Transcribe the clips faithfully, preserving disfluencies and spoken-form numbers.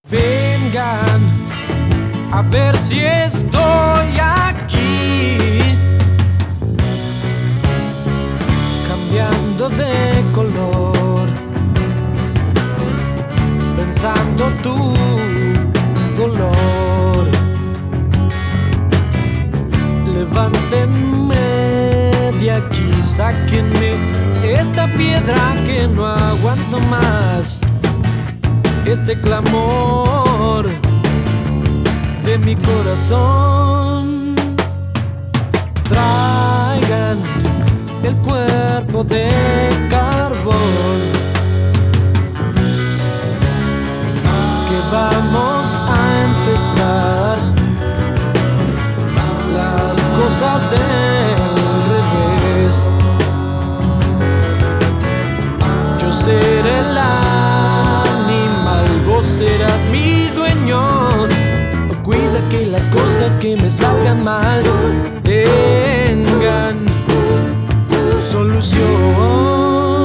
Vengan a ver si estoy aquí, cambiando de color, pensando tu color. Levántenme de aquí, sáquenme esta piedra que no aguanto más, este clamor de mi corazón. Traigan el cuerpo de carbón, que vamos a empezar las cosas del revés. Yo seré el animal, vos serás mi dueño. Cuida que las cosas que me salgan mal tengan solución.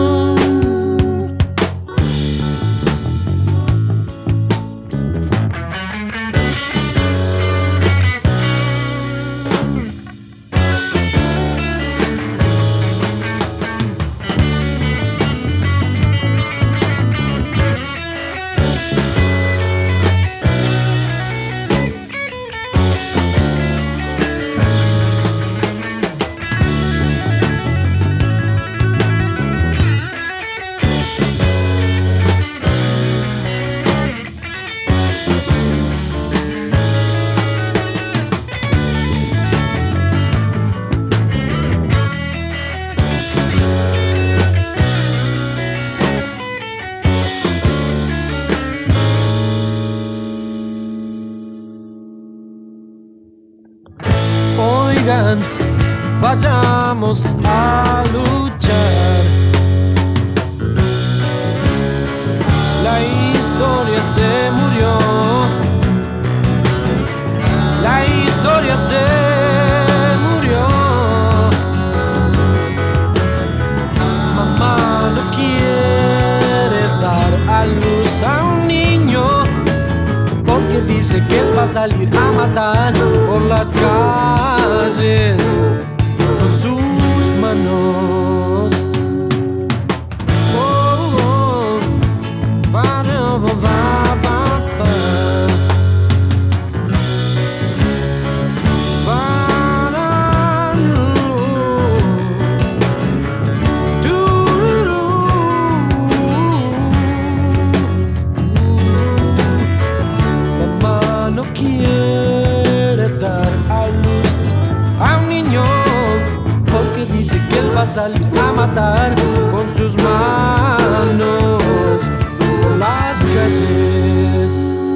Oigan, vayamos a luchar. La historia se murió, la historia se murió. Mamá no quiere dar a luz a un niño, porque dice que él va a salir a matar por las calles con sus manos. Oh, oh, ba, da, ba, ba, ba, fa. Ba, da, do, do, do. Mamá no quiere dar a luz a un niño, porque dice que él va a salir a matar con sus manos por las calles.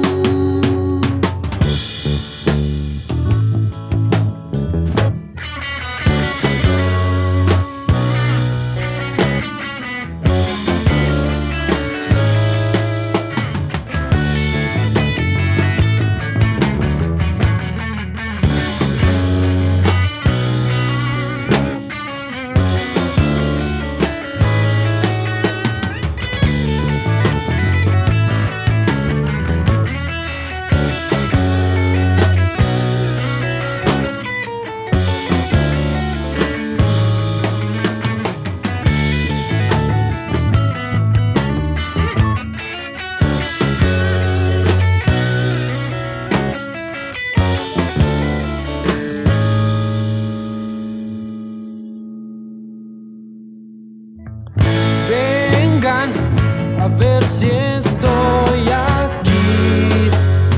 Vengan a ver si estoy aquí,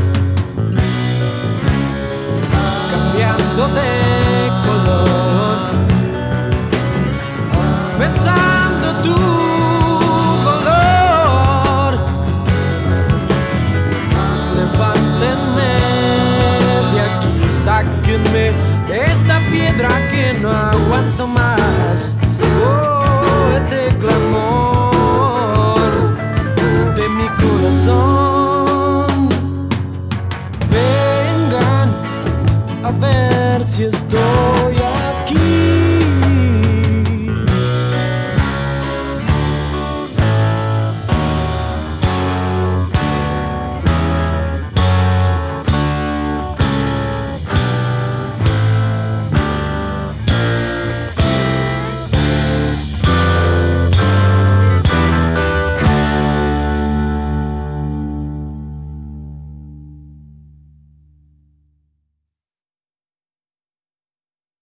cambiando de color, pensando tu color. Levántenme de aquí, sáquenme esta piedra que no aguanto más. Oh, este clamor de mi corazón. Vengan a ver si estoy